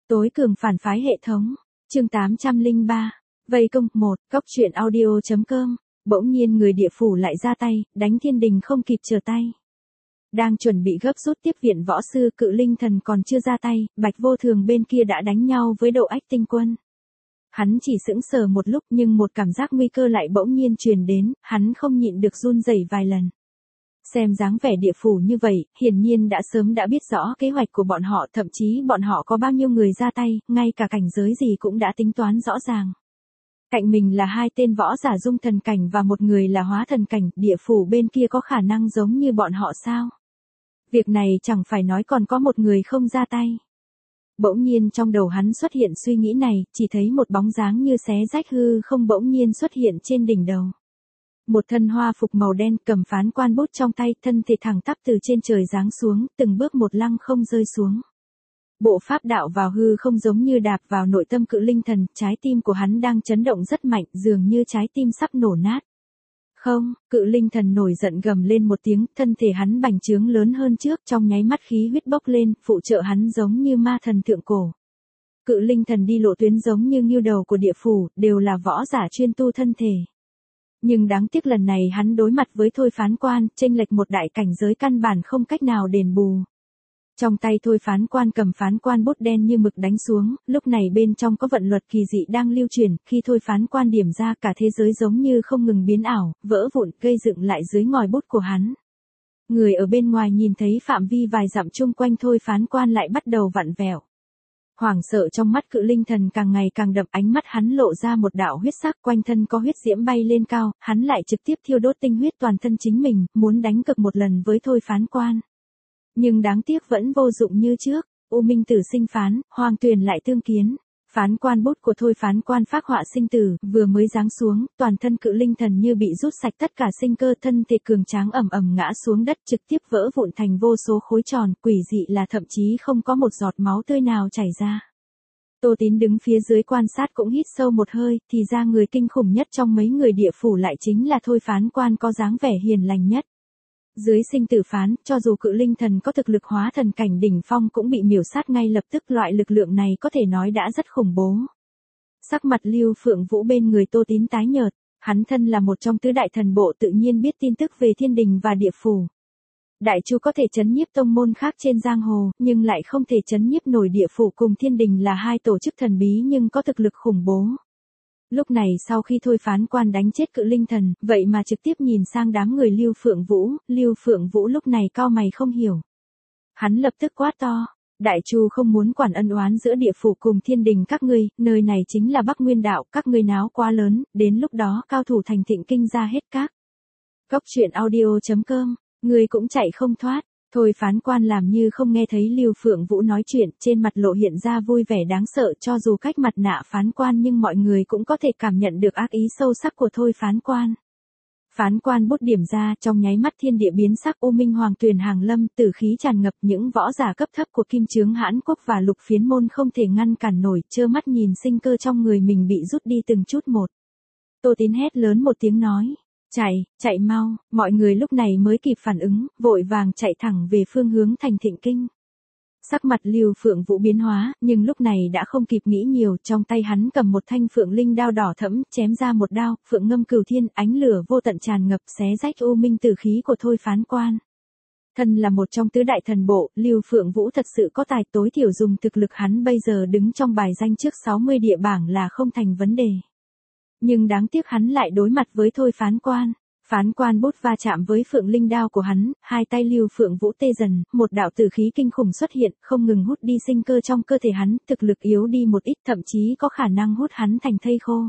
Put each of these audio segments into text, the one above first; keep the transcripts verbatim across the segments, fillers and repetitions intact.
Tối cường phản phái hệ thống. Chương tám trăm lẻ ba. Vây công một. Cốc truyện audio chấm com. Bỗng nhiên người địa phủ lại ra tay, đánh thiên đình không kịp trở tay. Đang chuẩn bị gấp rút tiếp viện võ sư, Cự Linh Thần còn chưa ra tay, Bạch Vô Thường bên kia đã đánh nhau với Độ Ách Tinh Quân. Hắn chỉ sững sờ một lúc nhưng một cảm giác nguy cơ lại bỗng nhiên truyền đến, hắn không nhịn được run rẩy vài lần. Xem dáng vẻ địa phủ như vậy, hiển nhiên đã sớm đã biết rõ kế hoạch của bọn họ, thậm chí bọn họ có bao nhiêu người ra tay, ngay cả cảnh giới gì cũng đã tính toán rõ ràng. Cạnh mình là hai tên võ giả dung thần cảnh và một người là hóa thần cảnh, địa phủ bên kia có khả năng giống như bọn họ sao? Việc này chẳng phải nói còn có một người không ra tay. Bỗng nhiên trong đầu hắn xuất hiện suy nghĩ này, chỉ thấy một bóng dáng như xé rách hư không bỗng nhiên xuất hiện trên đỉnh đầu. Một thân hoa phục màu đen cầm phán quan bút trong tay, thân thể thẳng tắp từ trên trời giáng xuống, từng bước một lăng không rơi xuống. Bộ pháp đạo vào hư không giống như đạp vào nội tâm Cự Linh Thần, trái tim của hắn đang chấn động rất mạnh, dường như trái tim sắp nổ nát. Không, Cự Linh Thần nổi giận gầm lên một tiếng, thân thể hắn bành trướng lớn hơn trước, trong nháy mắt khí huyết bốc lên, phụ trợ hắn giống như ma thần thượng cổ. Cự Linh Thần đi lộ tuyến giống như ngưu đầu của địa phủ, đều là võ giả chuyên tu thân thể. Nhưng đáng tiếc lần này hắn đối mặt với Thôi Phán Quan, chênh lệch một đại cảnh giới căn bản không cách nào đền bù. Trong tay Thôi Phán Quan cầm phán quan bút đen như mực đánh xuống, lúc này bên trong có vận luật kỳ dị đang lưu truyền, khi Thôi Phán Quan điểm ra cả thế giới giống như không ngừng biến ảo, vỡ vụn, gây dựng lại dưới ngòi bút của hắn. Người ở bên ngoài nhìn thấy phạm vi vài dặm chung quanh Thôi Phán Quan lại bắt đầu vặn vẹo. Hoảng sợ trong mắt Cự Linh Thần càng ngày càng đậm, ánh mắt hắn lộ ra một đạo huyết sắc, quanh thân có huyết diễm bay lên cao, hắn lại trực tiếp thiêu đốt tinh huyết toàn thân chính mình, muốn đánh cược một lần với Thôi Phán Quan. Nhưng đáng tiếc vẫn vô dụng như trước, U Minh Tử sinh phán, Hoàng Tuyền lại tương kiến. Phán quan bút của Thôi Phán Quan phác họa sinh tử, vừa mới giáng xuống, toàn thân Cự Linh Thần như bị rút sạch tất cả sinh cơ, thân thể cường tráng ầm ầm ngã xuống đất, trực tiếp vỡ vụn thành vô số khối tròn, quỷ dị là thậm chí không có một giọt máu tươi nào chảy ra. Tô Tín đứng phía dưới quan sát cũng hít sâu một hơi, thì ra người kinh khủng nhất trong mấy người địa phủ lại chính là Thôi Phán Quan có dáng vẻ hiền lành nhất. Dưới sinh tử phán, cho dù Cự Linh Thần có thực lực hóa thần cảnh đỉnh phong cũng bị miểu sát ngay lập tức, loại lực lượng này có thể nói đã rất khủng bố. Sắc mặt Lưu Phượng Vũ bên người Tô Tín tái nhợt, hắn thân là một trong tứ đại thần bộ tự nhiên biết tin tức về thiên đình và địa phủ. Đại Chu có thể chấn nhiếp tông môn khác trên giang hồ, nhưng lại không thể chấn nhiếp nổi địa phủ cùng thiên đình là hai tổ chức thần bí nhưng có thực lực khủng bố. Lúc này sau khi Thôi Phán Quan đánh chết Cự Linh Thần, vậy mà trực tiếp nhìn sang đám người Lưu Phượng Vũ, Lưu Phượng Vũ lúc này cau mày không hiểu. Hắn lập tức quát to, Đại Chu không muốn quản ân oán giữa địa phủ cùng thiên đình các ngươi, nơi này chính là Bắc Nguyên Đạo, các ngươi náo quá lớn, đến lúc đó cao thủ thành thịnh kinh ra hết các. Cốc truyện audio chấm com, ngươi cũng chạy không thoát. Thôi Phán Quan làm như không nghe thấy Lưu Phượng Vũ nói chuyện, trên mặt lộ hiện ra vui vẻ đáng sợ, cho dù cách mặt nạ Phán Quan nhưng mọi người cũng có thể cảm nhận được ác ý sâu sắc của Thôi Phán Quan. Phán Quan bút điểm ra, trong nháy mắt thiên địa biến sắc, U Minh Hoàng Tuyền hàng lâm, tử khí tràn ngập, những võ giả cấp thấp của Kim Chướng Hãn Quốc và Lục Phiến Môn không thể ngăn cản nổi, trơ mắt nhìn sinh cơ trong người mình bị rút đi từng chút một. Tô Tín hét lớn một tiếng nói. Chạy, chạy mau, mọi người lúc này mới kịp phản ứng, vội vàng chạy thẳng về phương hướng thành thịnh kinh. Sắc mặt Lưu Phượng Vũ biến hóa, nhưng lúc này đã không kịp nghĩ nhiều, trong tay hắn cầm một thanh phượng linh đao đỏ thẫm, chém ra một đao, phượng ngâm cửu thiên, ánh lửa vô tận tràn ngập xé rách U Minh tử khí của Thôi Phán Quan. Thân là một trong tứ đại thần bộ, Lưu Phượng Vũ thật sự có tài, tối thiểu dùng thực lực hắn bây giờ đứng trong bài danh trước sáu mươi địa bảng là không thành vấn đề. Nhưng đáng tiếc hắn lại đối mặt với Thôi Phán Quan. Phán Quan bút va chạm với phượng linh đao của hắn, hai tay Lưu Phượng Vũ tê dần, một đạo tử khí kinh khủng xuất hiện, không ngừng hút đi sinh cơ trong cơ thể hắn, thực lực yếu đi một ít, thậm chí có khả năng hút hắn thành thây khô.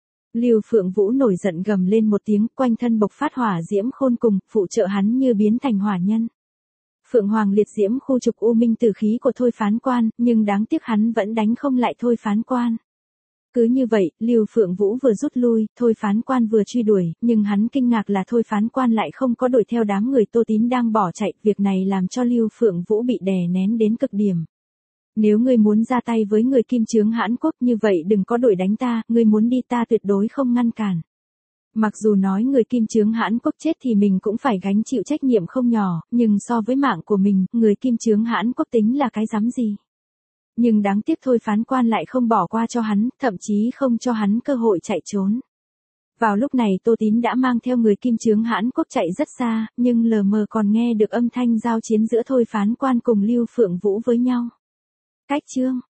Lưu Phượng Vũ nổi giận gầm lên một tiếng, quanh thân bộc phát hỏa diễm khôn cùng, phụ trợ hắn như biến thành hỏa nhân. Phượng Hoàng liệt diễm khu trục U Minh tử khí của Thôi Phán Quan, nhưng đáng tiếc hắn vẫn đánh không lại Thôi Phán Quan. Cứ như vậy, Lưu Phượng Vũ vừa rút lui, Thôi Phán Quan vừa truy đuổi, nhưng hắn kinh ngạc là Thôi Phán Quan lại không có đuổi theo đám người Tô Tín đang bỏ chạy, việc này làm cho Lưu Phượng Vũ bị đè nén đến cực điểm. Nếu ngươi muốn ra tay với người Kim Chướng Hãn Quốc như vậy đừng có đuổi đánh ta, ngươi muốn đi ta tuyệt đối không ngăn cản. Mặc dù nói người Kim Chướng Hãn Quốc chết thì mình cũng phải gánh chịu trách nhiệm không nhỏ, nhưng so với mạng của mình, người Kim Chướng Hãn Quốc tính là cái rắm gì. Nhưng đáng tiếc thôi phán quan lại không bỏ qua cho hắn, thậm chí không cho hắn cơ hội chạy trốn. Vào lúc này Tô Tín đã mang theo người Kim Chướng Hãn Quốc chạy rất xa, nhưng lờ mờ còn nghe được âm thanh giao chiến giữa thôi phán quan cùng Lưu Phượng Vũ với nhau. Cách chương